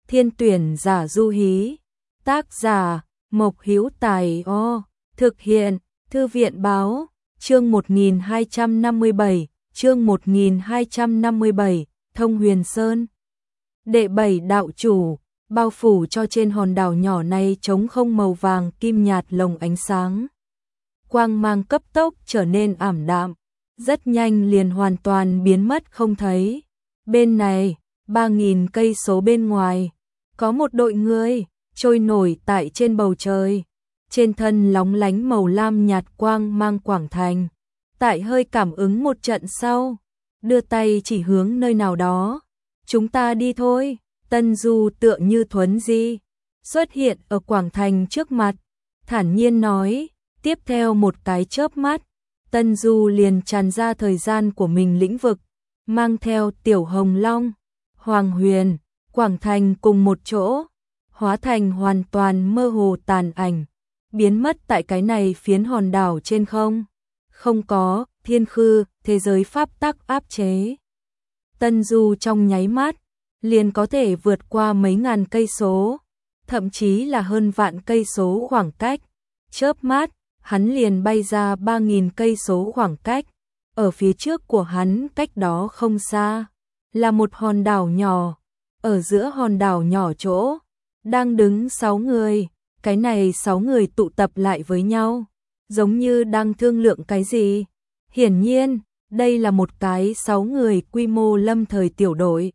Thiên tuyển giả du hí. Tác giả Mộc Hữu Tài. Thực hiện Thư viện báo. Chương 1257, chương 1257, Thông Huyền Sơn. Đệ 7 đạo chủ, bao phủ cho trên hòn đảo nhỏ này trống không màu vàng kim nhạt lồng ánh sáng. Quang mang cấp tốc trở nên ảm đạm, rất nhanh liền hoàn toàn biến mất không thấy. Bên này, 3.000 cây số bên ngoài, có một đội người trôi nổi tại trên bầu trời. Trên thân lóng lánh màu lam nhạt quang mang Quảng Thành. Tại hơi cảm ứng một trận sau, đưa tay chỉ hướng nơi nào đó. Chúng ta đi thôi. Tân Du tựa như thuấn di xuất hiện ở Quảng Thành trước mặt, thản nhiên nói. Tiếp theo một cái chớp mắt, Tân Du liền tràn ra thời gian của mình lĩnh vực, mang theo Tiểu Hồng Long, Hoàng Huyền, Quảng Thành cùng một chỗ, hóa thành hoàn toàn mơ hồ tàn ảnh, biến mất tại cái này phiến hòn đảo trên không. Không có thiên khư, thế giới pháp tắc áp chế. Tân Du trong nháy mắt liền có thể vượt qua mấy ngàn cây số, thậm chí là hơn vạn cây số khoảng cách. Chớp mắt, hắn liền bay ra 3.000 cây số khoảng cách. Ở phía trước của hắn cách đó không xa là một hòn đảo nhỏ. Ở giữa hòn đảo nhỏ chỗ đang đứng 6 người. Cái này 6 người tụ tập lại với nhau, giống như đang thương lượng cái gì. Hiển nhiên, đây là một cái 6 người quy mô lâm thời tiểu đội.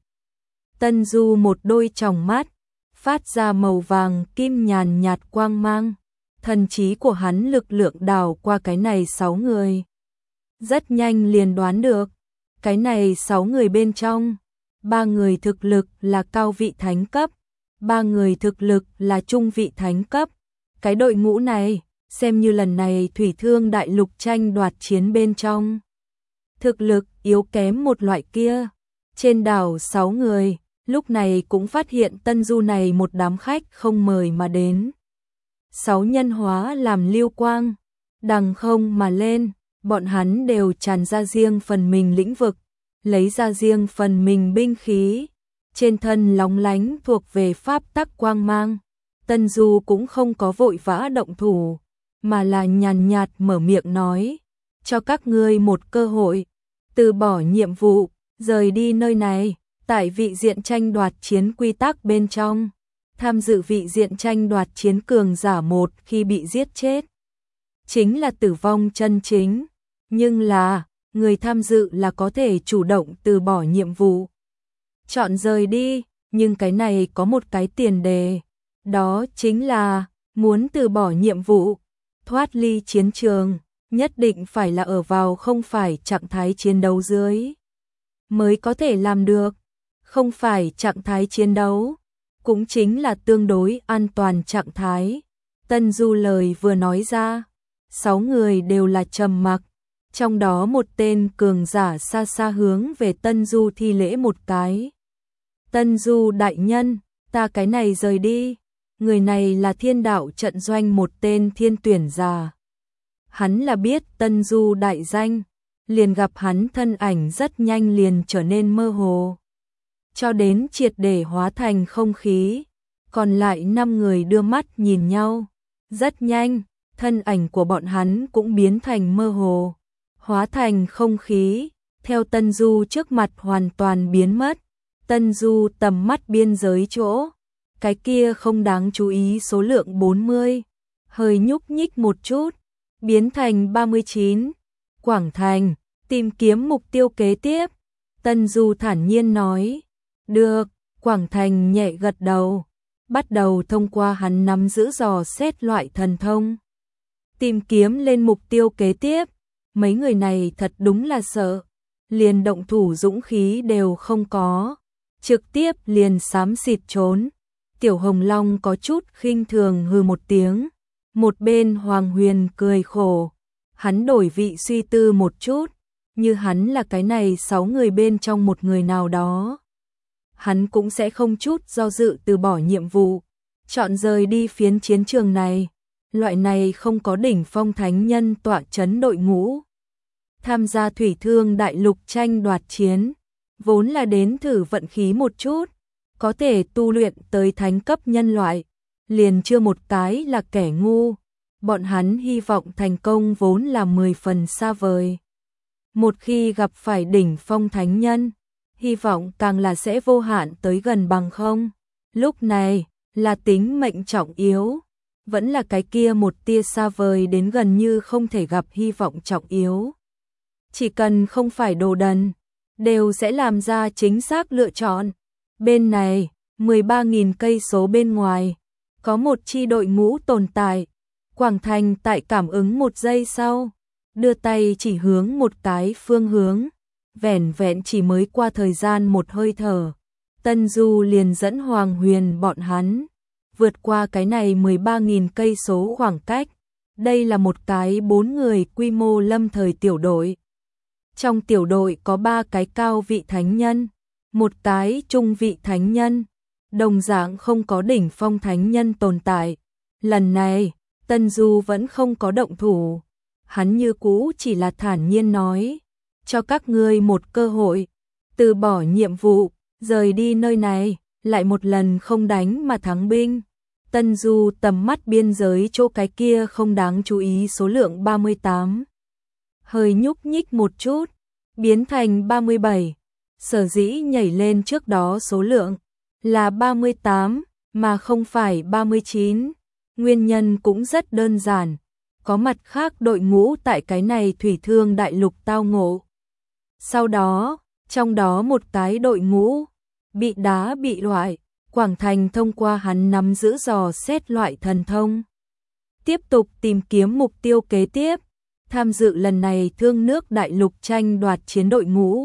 Tân Du một đôi tròng mắt phát ra màu vàng kim nhàn nhạt quang mang. Thần trí của hắn lực lượng đảo qua cái này 6 người. Rất nhanh liền đoán được, cái này 6 người bên trong, 3 người thực lực là cao vị thánh cấp, 3 người thực lực là trung vị thánh cấp. Cái đội ngũ này, xem như lần này Thủy Thương Đại Lục tranh đoạt chiến bên trong thực lực yếu kém một loại kia. Trên đảo 6 người, lúc này cũng phát hiện Tân Du này một đám khách không mời mà đến. 6 nhân hóa làm lưu quang, đằng không mà lên, bọn hắn đều tràn ra riêng phần mình lĩnh vực, lấy ra riêng phần mình binh khí, trên thân lóng lánh thuộc về pháp tắc quang mang. Tân Du cũng không có vội vã động thủ, mà là nhàn nhạt mở miệng nói, cho các ngươi một cơ hội, từ bỏ nhiệm vụ, rời đi nơi này. Tại vị diện tranh đoạt chiến quy tắc bên trong, tham dự vị diện tranh đoạt chiến cường giả một khi bị giết chết chính là tử vong chân chính, nhưng là người tham dự là có thể chủ động từ bỏ nhiệm vụ, chọn rời đi. Nhưng cái này có một cái tiền đề, đó chính là muốn từ bỏ nhiệm vụ, thoát ly chiến trường, nhất định phải là ở vào không phải trạng thái chiến đấu dưới mới có thể làm được. Không phải trạng thái chiến đấu, cũng chính là tương đối an toàn trạng thái. Tân Du lời vừa nói ra, 6 người đều là trầm mặc, trong đó một tên cường giả xa xa hướng về Tân Du thi lễ một cái. Tân Du đại nhân, ta cái này rời đi. Người này là Thiên Đạo trận doanh một tên thiên tuyển giả. Hắn là biết Tân Du đại danh, liền gặp hắn thân ảnh rất nhanh liền trở nên mơ hồ, cho đến triệt để hóa thành không khí. Còn lại 5 người đưa mắt nhìn nhau, rất nhanh, thân ảnh của bọn hắn cũng biến thành mơ hồ, hóa thành không khí, theo Tân Du trước mặt hoàn toàn biến mất. Tân Du tầm mắt biên giới chỗ, cái kia không đáng chú ý số lượng 40, hơi nhúc nhích một chút, biến thành 39. Quảng Thành, tìm kiếm mục tiêu kế tiếp. Tân Du thản nhiên nói. Được. Quảng Thành nhẹ gật đầu, bắt đầu thông qua hắn nắm giữ dò xét loại thần thông, tìm kiếm lên mục tiêu kế tiếp. Mấy người này thật đúng là sợ, liền động thủ dũng khí đều không có, trực tiếp liền xám xịt trốn. Tiểu Hồng Long có chút khinh thường hừ một tiếng, một bên Hoàng Huyền cười khổ, hắn đổi vị suy tư một chút, như hắn là cái này 6 người bên trong một người nào đó, hắn cũng sẽ không chút do dự từ bỏ nhiệm vụ, chọn rời đi phiến chiến trường này. Loại này không có đỉnh phong thánh nhân tọa chấn đội ngũ, tham gia Thủy Thương Đại Lục tranh đoạt chiến, vốn là đến thử vận khí một chút, có thể tu luyện tới thánh cấp nhân loại, liền chưa một cái là kẻ ngu. Bọn hắn hy vọng thành công vốn là 10 phần xa vời. Một khi gặp phải đỉnh phong thánh nhân, hy vọng càng là sẽ vô hạn tới gần bằng không. Lúc này, là tính mệnh trọng yếu, vẫn là cái kia một tia xa vời đến gần như không thể gặp hy vọng trọng yếu. Chỉ cần không phải đồ đần, đều sẽ làm ra chính xác lựa chọn. Bên này, 13.000 cây số bên ngoài, có một chi đội ngũ tồn tại. Quảng Thành tại cảm ứng một giây sau, đưa tay chỉ hướng một cái phương hướng, vẻn vẹn chỉ mới qua thời gian một hơi thở. Tân Du liền dẫn Hoàng Huyền bọn hắn vượt qua cái này 13.000 cây số khoảng cách. Đây là một cái 4 người quy mô lâm thời tiểu đội. Trong tiểu đội có 3 cái cao vị thánh nhân, một cái trung vị thánh nhân, đồng dạng không có đỉnh phong thánh nhân tồn tại. Lần này, Tân Du vẫn không có động thủ. Hắn như cũ chỉ là thản nhiên nói, cho các ngươi một cơ hội, từ bỏ nhiệm vụ, rời đi nơi này, lại một lần không đánh mà thắng binh. Tân Du tầm mắt biên giới chỗ cái kia không đáng chú ý số lượng 38. Hơi nhúc nhích một chút, biến thành 37. Sở dĩ nhảy lên trước đó số lượng là 38 mà không phải 39. Nguyên nhân cũng rất đơn giản, có mặt khác đội ngũ tại cái này thủy thương đại lục tao ngộ. Sau đó, trong đó một cái đội ngũ bị đá bị loại, Quảng Thành thông qua hắn nắm giữ dò xét loại thần thông, tiếp tục tìm kiếm mục tiêu kế tiếp. Tham dự lần này thương nước đại lục tranh đoạt chiến đội ngũ,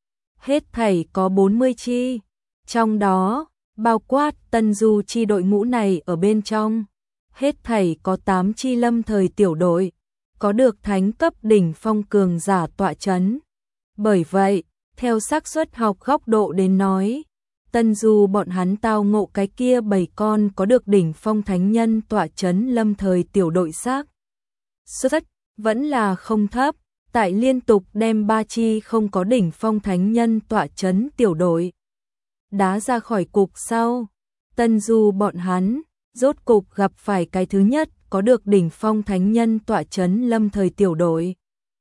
hết thảy có 40 chi, trong đó bao quát Tân Du chi đội ngũ này ở bên trong. Hết thảy có 8 chi lâm thời tiểu đội, có được thánh cấp đỉnh phong cường giả tọa chấn. Bởi vậy, theo xác suất học góc độ đến nói, Tân Du bọn hắn tao ngộ cái kia 7 con có được đỉnh phong thánh nhân tọa chấn lâm thời tiểu đội xác suất vẫn là không thấp, tại liên tục đem 3 chi không có đỉnh phong thánh nhân tọa chấn tiểu đội đá ra khỏi cục sau. Tân Du bọn hắn rốt cục gặp phải cái thứ nhất có được đỉnh phong thánh nhân tọa chấn lâm thời tiểu đội.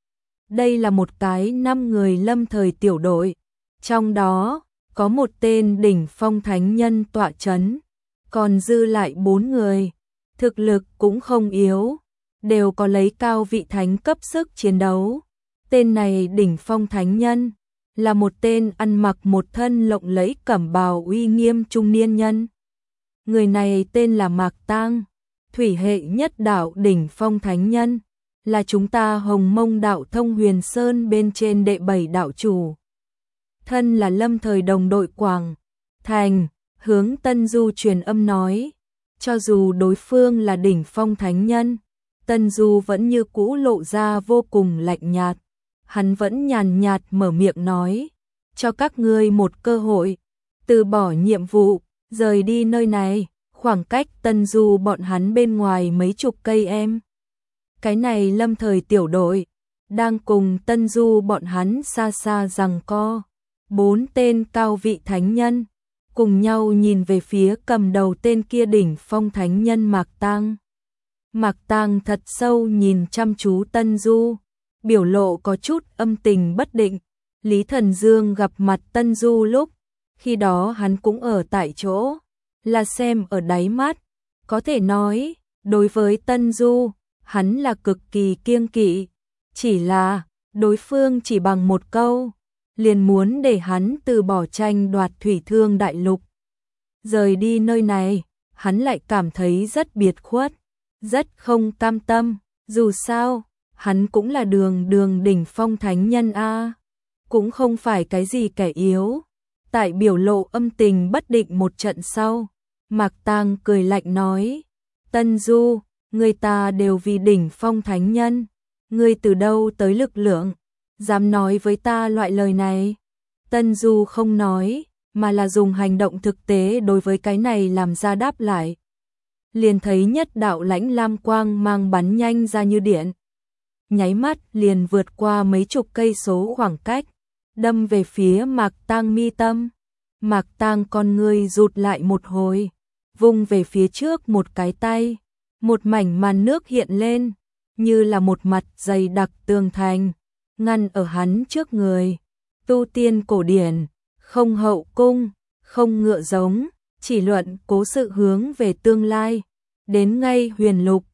Đây là một cái 5 người lâm thời tiểu đội, trong đó có một tên đỉnh phong thánh nhân tọa chấn, còn dư lại 4 người, thực lực cũng không yếu, đều có lấy cao vị thánh cấp sức chiến đấu. Tên này đỉnh phong thánh nhân là một tên ăn mặc một thân lộng lẫy cẩm bào uy nghiêm trung niên nhân. Người này tên là Mạc Tang, thủy hệ nhất đạo đỉnh phong thánh nhân, là chúng ta Hồng Mông đạo Thông Huyền Sơn bên trên đệ 7 đạo chủ. Thân là lâm thời đồng đội Quảng Thành, hướng Tân Du truyền âm nói, cho dù đối phương là đỉnh phong thánh nhân, Tân Du vẫn như cũ lộ ra vô cùng lạnh nhạt. Hắn vẫn nhàn nhạt mở miệng nói, cho các ngươi một cơ hội, từ bỏ nhiệm vụ, rời đi nơi này, khoảng cách Tân Du bọn hắn bên ngoài mấy chục cây em. Cái này lâm thời tiểu đội, đang cùng Tân Du bọn hắn xa xa giằng co. 4 tên cao vị thánh nhân, cùng nhau nhìn về phía cầm đầu tên kia đỉnh phong thánh nhân Mạc Tang. Mạc Tang thật sâu nhìn chăm chú Tân Du, biểu lộ có chút âm tình bất định. Lý Thần Dương gặp mặt Tân Du lúc, khi đó hắn cũng ở tại chỗ, là xem ở đáy mắt, có thể nói, đối với Tân Du, hắn là cực kỳ kiêng kỵ, chỉ là, đối phương chỉ bằng một câu, liền muốn để hắn từ bỏ tranh đoạt thủy thương đại lục. Rời đi nơi này, hắn lại cảm thấy rất biệt khuất, rất không cam tâm, dù sao, hắn cũng là đường đỉnh phong thánh nhân a, cũng không phải cái gì kẻ yếu. Tại biểu lộ âm tình bất định một trận sau, Mạc Tang cười lạnh nói, Tân Du, người ta đều vì đỉnh phong thánh nhân, ngươi từ đâu tới lực lượng, dám nói với ta loại lời này. Tân Du không nói, mà là dùng hành động thực tế đối với cái này làm ra đáp lại. Liền thấy nhất đạo lãnh lam quang mang bắn nhanh ra như điện, nháy mắt liền vượt qua mấy chục cây số khoảng cách, đâm về phía Mạc Tang mi tâm. Mạc Tang con ngươi rụt lại một hồi, vung về phía trước một cái tay, một mảnh màn nước hiện lên, như là một mặt dày đặc tường thành, ngăn ở hắn trước người. Tu tiên cổ điển, không hậu cung, không ngựa giống, chỉ luận cố sự hướng về tương lai, đến ngay huyền lục,